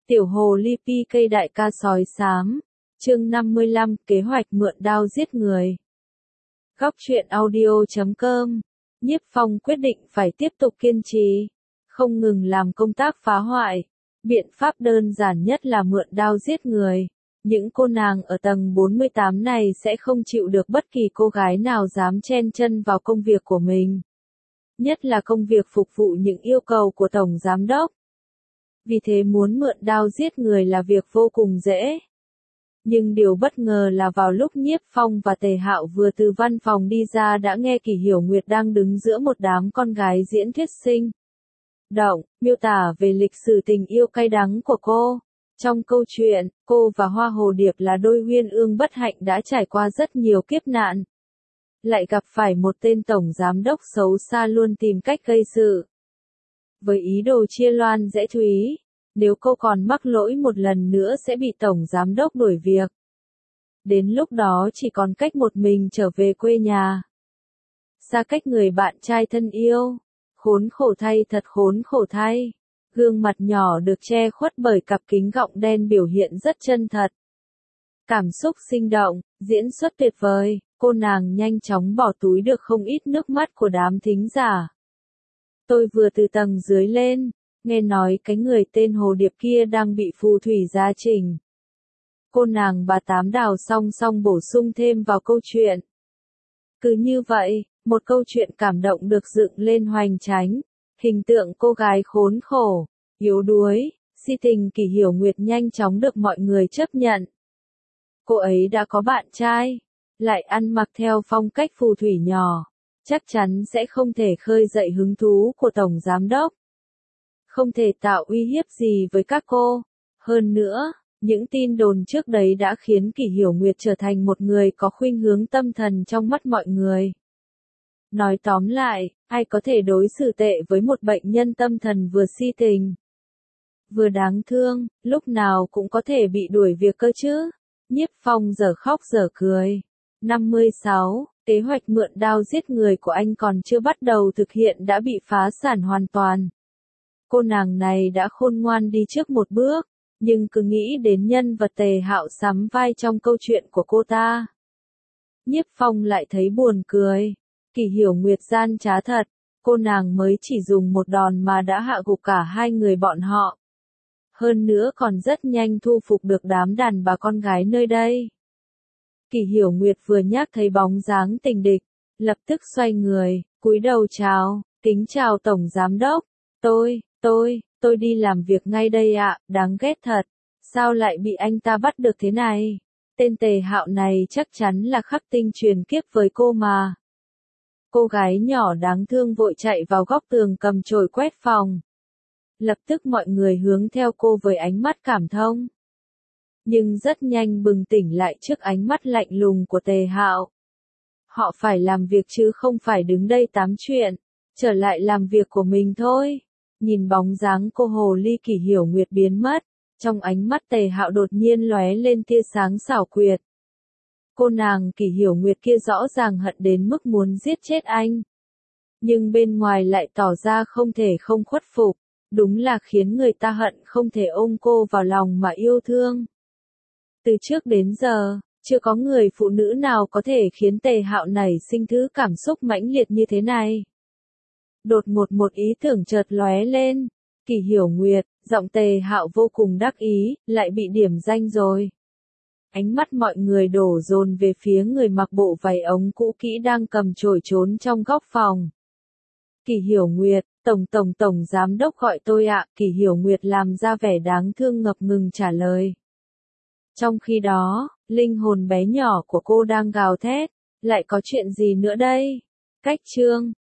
Tiểu hồ ly PK đại ca sói xám. Chương 55, kế hoạch mượn đao giết người. Góc truyện audio.com. Nhiếp Phong quyết định phải tiếp tục kiên trì, không ngừng làm công tác phá hoại. Biện pháp đơn giản nhất là mượn đao giết người. Những cô nàng ở tầng 48 này sẽ không chịu được bất kỳ cô gái nào dám chen chân vào công việc của mình. Nhất là công việc phục vụ những yêu cầu của Tổng Giám Đốc. Vì thế muốn mượn đao giết người là việc vô cùng dễ. Nhưng điều bất ngờ là vào lúc Nhiếp Phong và Tề Hạo vừa từ văn phòng đi ra đã nghe Kỷ Hiểu Nguyệt đang đứng giữa một đám con gái diễn thuyết sinh động, miêu tả về lịch sử tình yêu cay đắng của cô. Trong câu chuyện, cô và Hoa Hồ Điệp là đôi uyên ương bất hạnh đã trải qua rất nhiều kiếp nạn. Lại gặp phải một tên tổng giám đốc xấu xa luôn tìm cách gây sự. Với ý đồ chia loan rẽ thúy, nếu cô còn mắc lỗi một lần nữa sẽ bị tổng giám đốc đuổi việc. Đến lúc đó chỉ còn cách một mình trở về quê nhà. Xa cách người bạn trai thân yêu. Khốn khổ thay, thật khốn khổ thay. Gương mặt nhỏ được che khuất bởi cặp kính gọng đen biểu hiện rất chân thật. Cảm xúc sinh động, diễn xuất tuyệt vời, cô nàng nhanh chóng bỏ túi được không ít nước mắt của đám thính giả. Tôi vừa từ tầng dưới lên, nghe nói cái người tên Hồ Điệp kia đang bị phù thủy gia trình. Cô nàng bà Tám Đào song song bổ sung thêm vào câu chuyện. Cứ như vậy, một câu chuyện cảm động được dựng lên hoành tráng. Hình tượng cô gái khốn khổ, yếu đuối, si tình Kỷ Hiểu Nguyệt nhanh chóng được mọi người chấp nhận. Cô ấy đã có bạn trai, lại ăn mặc theo phong cách phù thủy nhỏ, chắc chắn sẽ không thể khơi dậy hứng thú của Tổng Giám Đốc. Không thể tạo uy hiếp gì với các cô. Hơn nữa, những tin đồn trước đấy đã khiến Kỷ Hiểu Nguyệt trở thành một người có khuynh hướng tâm thần trong mắt mọi người. Nói tóm lại, ai có thể đối xử tệ với một bệnh nhân tâm thần vừa si tình, vừa đáng thương, lúc nào cũng có thể bị đuổi việc cơ chứ. Nhiếp Phong giờ khóc giờ cười. 56. Kế hoạch mượn đao giết người của anh còn chưa bắt đầu thực hiện đã bị phá sản hoàn toàn. Cô nàng này đã khôn ngoan đi trước một bước, nhưng cứ nghĩ đến nhân vật Tề Hạo sắm vai trong câu chuyện của cô ta. Nhiếp Phong lại thấy buồn cười. Kỷ Hiểu Nguyệt gian trá thật, cô nàng mới chỉ dùng một đòn mà đã hạ gục cả hai người bọn họ. Hơn nữa còn rất nhanh thu phục được đám đàn bà con gái nơi đây. Kỷ Hiểu Nguyệt vừa nhắc thấy bóng dáng tình địch, lập tức xoay người, cúi đầu chào, kính chào Tổng Giám Đốc, tôi đi làm việc ngay đây ạ, đáng ghét thật, sao lại bị anh ta bắt được thế này? Tên Tề Hạo này chắc chắn là khắc tinh truyền kiếp với cô mà. Cô gái nhỏ đáng thương vội chạy vào góc tường cầm chổi quét phòng. Lập tức mọi người hướng theo cô với ánh mắt cảm thông. Nhưng rất nhanh bừng tỉnh lại trước ánh mắt lạnh lùng của Tề Hạo. Họ phải làm việc chứ không phải đứng đây tám chuyện, trở lại làm việc của mình thôi. Nhìn bóng dáng cô hồ ly Kỷ Hiểu Nguyệt biến mất, trong ánh mắt Tề Hạo đột nhiên lóe lên tia sáng xảo quyệt. Cô nàng Kỷ Hiểu Nguyệt kia rõ ràng hận đến mức muốn giết chết anh. Nhưng bên ngoài lại tỏ ra không thể không khuất phục, đúng là khiến người ta hận không thể ôm cô vào lòng mà yêu thương. Từ trước đến giờ, chưa có người phụ nữ nào có thể khiến Tề Hạo nảy sinh thứ cảm xúc mãnh liệt như thế này. Đột ngột một ý tưởng chợt lóe lên. Kỷ Hiểu Nguyệt, giọng Tề Hạo vô cùng đắc ý, lại bị điểm danh rồi. Ánh mắt mọi người đổ dồn về phía người mặc bộ váy ống cũ kỹ đang cầm chổi trốn trong góc phòng. Kỷ Hiểu Nguyệt, Tổng Giám Đốc gọi tôi ạ. Kỷ Hiểu Nguyệt làm ra vẻ đáng thương ngập ngừng trả lời. Trong khi đó, linh hồn bé nhỏ của cô đang gào thét, lại có chuyện gì nữa đây? Cách chương